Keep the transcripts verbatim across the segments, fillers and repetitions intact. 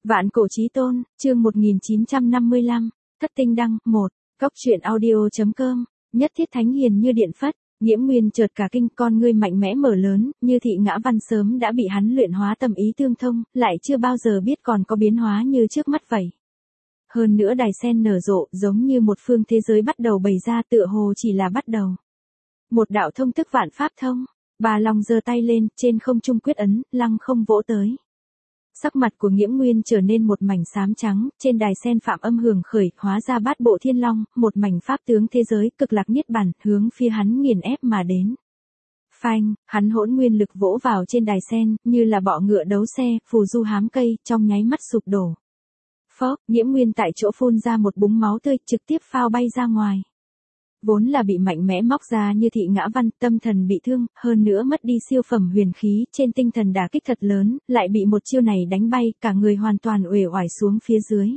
Vạn cổ chí tôn, chương một nghìn chín trăm năm mươi lăm, thất tinh đăng, một, cóc truyện audio.com, nhất thiết thánh hiền như điện phất, Nghiễm Nguyên chợt cả kinh, con ngươi mạnh mẽ mở lớn, như thị ngã văn sớm đã bị hắn luyện hóa tâm ý tương thông, lại chưa bao giờ biết còn có biến hóa như trước mắt vậy. Hơn nữa đài sen nở rộ, giống như một phương thế giới bắt đầu bày ra, tựa hồ chỉ là bắt đầu. Một đạo thông tức vạn pháp thông, Bà Long giơ tay lên, trên không trung quyết ấn, lăng không vỗ tới. Sắc mặt của Nghiễm Nguyên trở nên một mảnh xám trắng, trên đài sen phạm âm hưởng khởi, hóa ra bát bộ thiên long, một mảnh pháp tướng thế giới, cực lạc niết bàn, hướng phía hắn nghiền ép mà đến. Phanh, hắn hỗn nguyên lực vỗ vào trên đài sen, như là bọ ngựa đấu xe, phù du hám cây, trong nháy mắt sụp đổ. Phốc, Nghiễm Nguyên tại chỗ phun ra một búng máu tươi, trực tiếp phao bay ra ngoài. Vốn là bị mạnh mẽ móc ra như thị ngã văn, tâm thần bị thương, hơn nữa mất đi siêu phẩm huyền khí, trên tinh thần đả kích thật lớn, lại bị một chiêu này đánh bay, cả người hoàn toàn uể oải xuống phía dưới.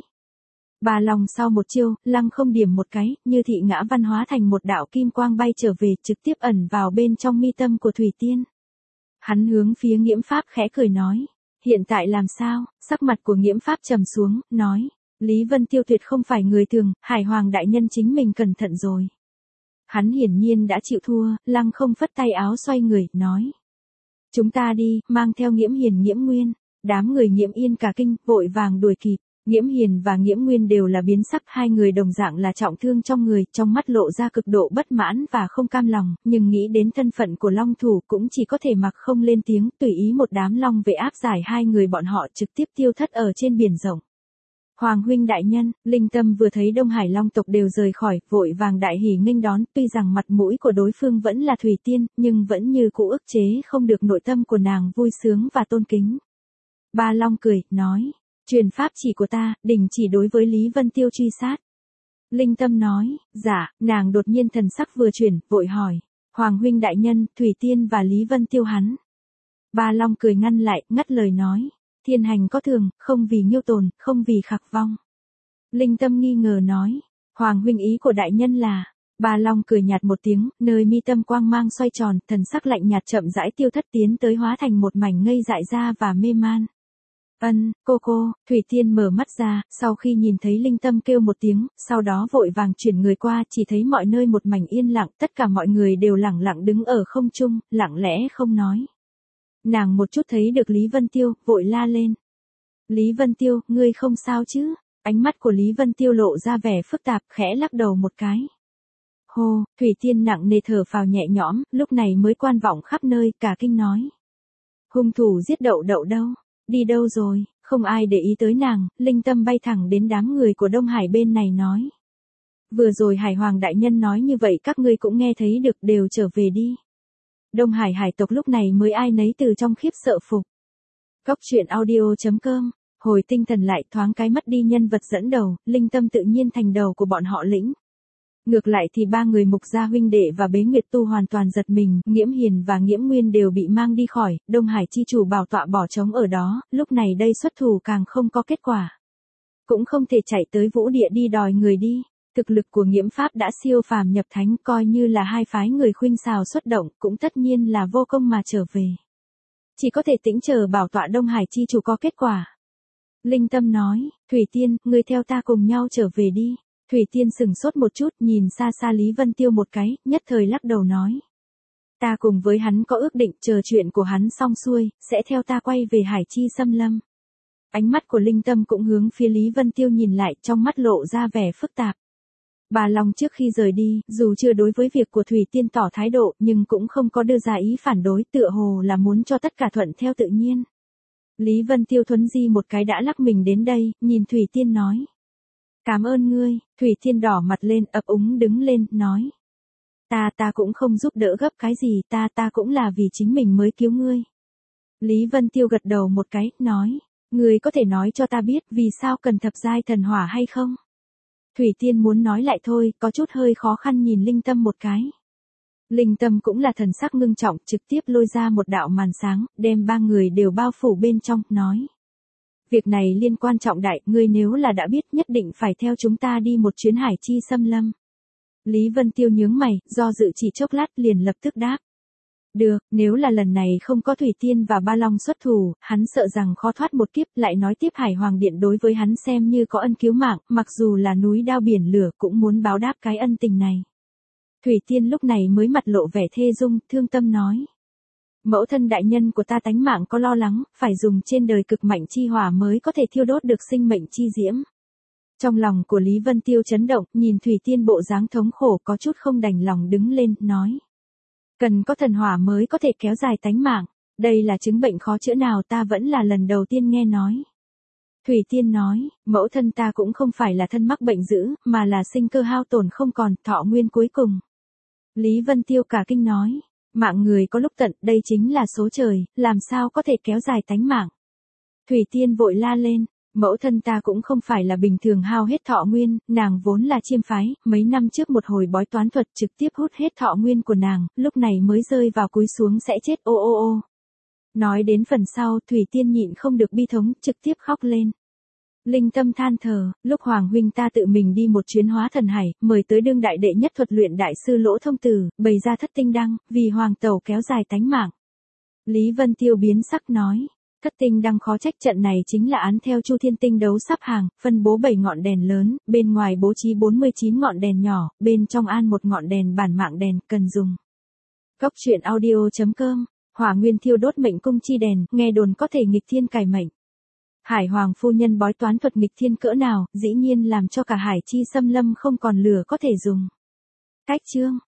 Bà Long sau một chiêu, lăng không điểm một cái, như thị ngã văn hóa thành một đạo kim quang bay trở về, trực tiếp ẩn vào bên trong mi tâm của Thủy Tiên. Hắn hướng phía Nghiễm Pháp khẽ cười nói, hiện tại làm sao? Sắc mặt của Nghiễm Pháp trầm xuống, nói, Lý Vân Tiêu tuyệt không phải người thường, Hải Hoàng đại nhân chính mình cẩn thận rồi. Hắn hiển nhiên đã chịu thua, lăng không phất tay áo xoay người, nói. Chúng ta đi, mang theo Nghiễm Hiền Nghiễm Nguyên. Đám người Nghiễm Yên cả kinh, vội vàng đuổi kịp. Nghiễm Hiền và Nghiễm Nguyên đều là biến sắc, hai người đồng dạng là trọng thương trong người, trong mắt lộ ra cực độ bất mãn và không cam lòng, nhưng nghĩ đến thân phận của Long Thủ cũng chỉ có thể mặc không lên tiếng, tùy ý một đám long vệ áp giải hai người bọn họ trực tiếp tiêu thất ở trên biển rộng. Hoàng huynh đại nhân, Linh Tâm vừa thấy Đông Hải Long tộc đều rời khỏi, vội vàng đại hỉ nghênh đón, tuy rằng mặt mũi của đối phương vẫn là Thủy Tiên, nhưng vẫn như cũ ức chế không được nội tâm của nàng vui sướng và tôn kính. Ba Long cười, nói, truyền pháp chỉ của ta, đình chỉ đối với Lý Vân Tiêu truy sát. Linh Tâm nói, dạ, nàng đột nhiên thần sắc vừa chuyển, vội hỏi, Hoàng huynh đại nhân, Thủy Tiên và Lý Vân Tiêu hắn. Ba Long cười ngăn lại, ngắt lời nói. Thiên hành có thường, không vì nghiêu tồn, không vì khạc vong. Linh Tâm nghi ngờ nói, Hoàng huynh ý của đại nhân là, Bà Long cười nhạt một tiếng, nơi mi tâm quang mang xoay tròn, thần sắc lạnh nhạt chậm rãi tiêu thất tiến tới hóa thành một mảnh ngây dại ra và mê man. Ân, cô cô, Thủy Tiên mở mắt ra, sau khi nhìn thấy Linh Tâm kêu một tiếng, sau đó vội vàng chuyển người qua, chỉ thấy mọi nơi một mảnh yên lặng, tất cả mọi người đều lẳng lặng đứng ở không trung, lặng lẽ không nói. Nàng một chút thấy được Lý Vân Tiêu, vội la lên. Lý Vân Tiêu, ngươi không sao chứ? Ánh mắt của Lý Vân Tiêu lộ ra vẻ phức tạp, khẽ lắc đầu một cái. Hô, Thủy Tiên nặng nề thở phào nhẹ nhõm, lúc này mới quan vọng khắp nơi, cả kinh nói. Hung thủ giết Đậu Đậu đâu? Đi đâu rồi? Không ai để ý tới nàng, Linh Tâm bay thẳng đến đám người của Đông Hải bên này nói. Vừa rồi Hải Hoàng đại nhân nói như vậy các ngươi cũng nghe thấy được, đều trở về đi. Đông Hải hải tộc lúc này mới ai nấy từ trong khiếp sợ phục. Cóc truyện audio.com, hồi tinh thần lại thoáng cái mất đi nhân vật dẫn đầu, Linh Tâm tự nhiên thành đầu của bọn họ lĩnh. Ngược lại thì ba người Mục Gia huynh đệ và Bế Nguyệt Tu hoàn toàn giật mình, Nghiễm Hiền và Nghiễm Nguyên đều bị mang đi khỏi, Đông Hải chi chủ bảo tọa bỏ trống ở đó, lúc này đây xuất thủ càng không có kết quả. Cũng không thể chạy tới Vũ Địa đi đòi người đi. Thực lực của Nghiễm Pháp đã siêu phàm nhập thánh, coi như là hai phái người khuynh xào xuất động, cũng tất nhiên là vô công mà trở về. Chỉ có thể tĩnh chờ bảo tọa Đông Hải chi chủ có kết quả. Linh Tâm nói, Thủy Tiên, ngươi theo ta cùng nhau trở về đi. Thủy Tiên sừng sốt một chút, nhìn xa xa Lý Vân Tiêu một cái, nhất thời lắc đầu nói. Ta cùng với hắn có ước định, chờ chuyện của hắn xong xuôi, sẽ theo ta quay về Hải Chi Xâm Lâm. Ánh mắt của Linh Tâm cũng hướng phía Lý Vân Tiêu nhìn lại, trong mắt lộ ra vẻ phức tạp. Bà Long trước khi rời đi, dù chưa đối với việc của Thủy Tiên tỏ thái độ, nhưng cũng không có đưa ra ý phản đối, tựa hồ là muốn cho tất cả thuận theo tự nhiên. Lý Vân Tiêu thuấn di một cái đã lắc mình đến đây, nhìn Thủy Tiên nói. Cảm ơn ngươi, Thủy Tiên đỏ mặt lên, ấp úng đứng lên, nói. Ta ta cũng không giúp đỡ gấp cái gì, ta ta cũng là vì chính mình mới cứu ngươi. Lý Vân Tiêu gật đầu một cái, nói. Ngươi có thể nói cho ta biết vì sao cần thập giai thần hỏa hay không? Thủy Tiên muốn nói lại thôi, có chút hơi khó khăn nhìn Linh Tâm một cái. Linh Tâm cũng là thần sắc ngưng trọng, trực tiếp lôi ra một đạo màn sáng, đem ba người đều bao phủ bên trong, nói. Việc này liên quan trọng đại, ngươi nếu là đã biết nhất định phải theo chúng ta đi một chuyến Hải Chi Xâm Lâm. Lý Vân Tiêu nhướng mày, do dự chỉ chốc lát liền lập tức đáp. Được, nếu là lần này không có Thủy Tiên và Ba Long xuất thủ, hắn sợ rằng khó thoát một kiếp, lại nói tiếp Hải Hoàng Điện đối với hắn xem như có ân cứu mạng, mặc dù là núi đao biển lửa cũng muốn báo đáp cái ân tình này. Thủy Tiên lúc này mới mặt lộ vẻ thê dung, thương tâm nói. Mẫu thân đại nhân của ta tánh mạng có lo lắng, phải dùng trên đời cực mạnh chi hỏa mới có thể thiêu đốt được sinh mệnh chi diễm. Trong lòng của Lý Vân Tiêu chấn động, nhìn Thủy Tiên bộ dáng thống khổ có chút không đành lòng đứng lên, nói. Cần có thần hỏa mới có thể kéo dài tánh mạng, đây là chứng bệnh khó chữa nào ta vẫn là lần đầu tiên nghe nói. Thủy Tiên nói, mẫu thân ta cũng không phải là thân mắc bệnh dữ, mà là sinh cơ hao tổn không còn, thọ nguyên cuối cùng. Lý Vân Tiêu cả kinh nói, mạng người có lúc tận, đây chính là số trời, làm sao có thể kéo dài tánh mạng. Thủy Tiên vội la lên, mẫu thân ta cũng không phải là bình thường hao hết thọ nguyên, nàng vốn là chiêm phái, mấy năm trước một hồi bói toán thuật trực tiếp hút hết thọ nguyên của nàng, lúc này mới rơi vào cúi xuống sẽ chết ô ô ô. Nói đến phần sau, Thủy Tiên nhịn không được bi thống, trực tiếp khóc lên. Linh Tâm than thở, lúc Hoàng huynh ta tự mình đi một chuyến hóa thần hải, mời tới đương đại đệ nhất thuật luyện đại sư Lỗ Thông Tử, bày ra thất tinh đăng, vì hoàng tẩu kéo dài tánh mạng. Lý Vân Tiêu biến sắc nói, thất tinh đăng khó trách, trận này chính là án theo Chu Thiên Tinh đấu sắp hàng, phân bố bảy ngọn đèn lớn, bên ngoài bố trí bốn mươi chín ngọn đèn nhỏ, bên trong an một ngọn đèn bản mạng đèn, cần dùng. Góc truyện audio chấm com, hỏa nguyên thiêu đốt mệnh cung chi đèn, nghe đồn có thể nghịch thiên cải mệnh. Hải Hoàng phu nhân bói toán thuật nghịch thiên cỡ nào, dĩ nhiên làm cho cả Hải Chi xâm lâm không còn lửa có thể dùng. Cách chương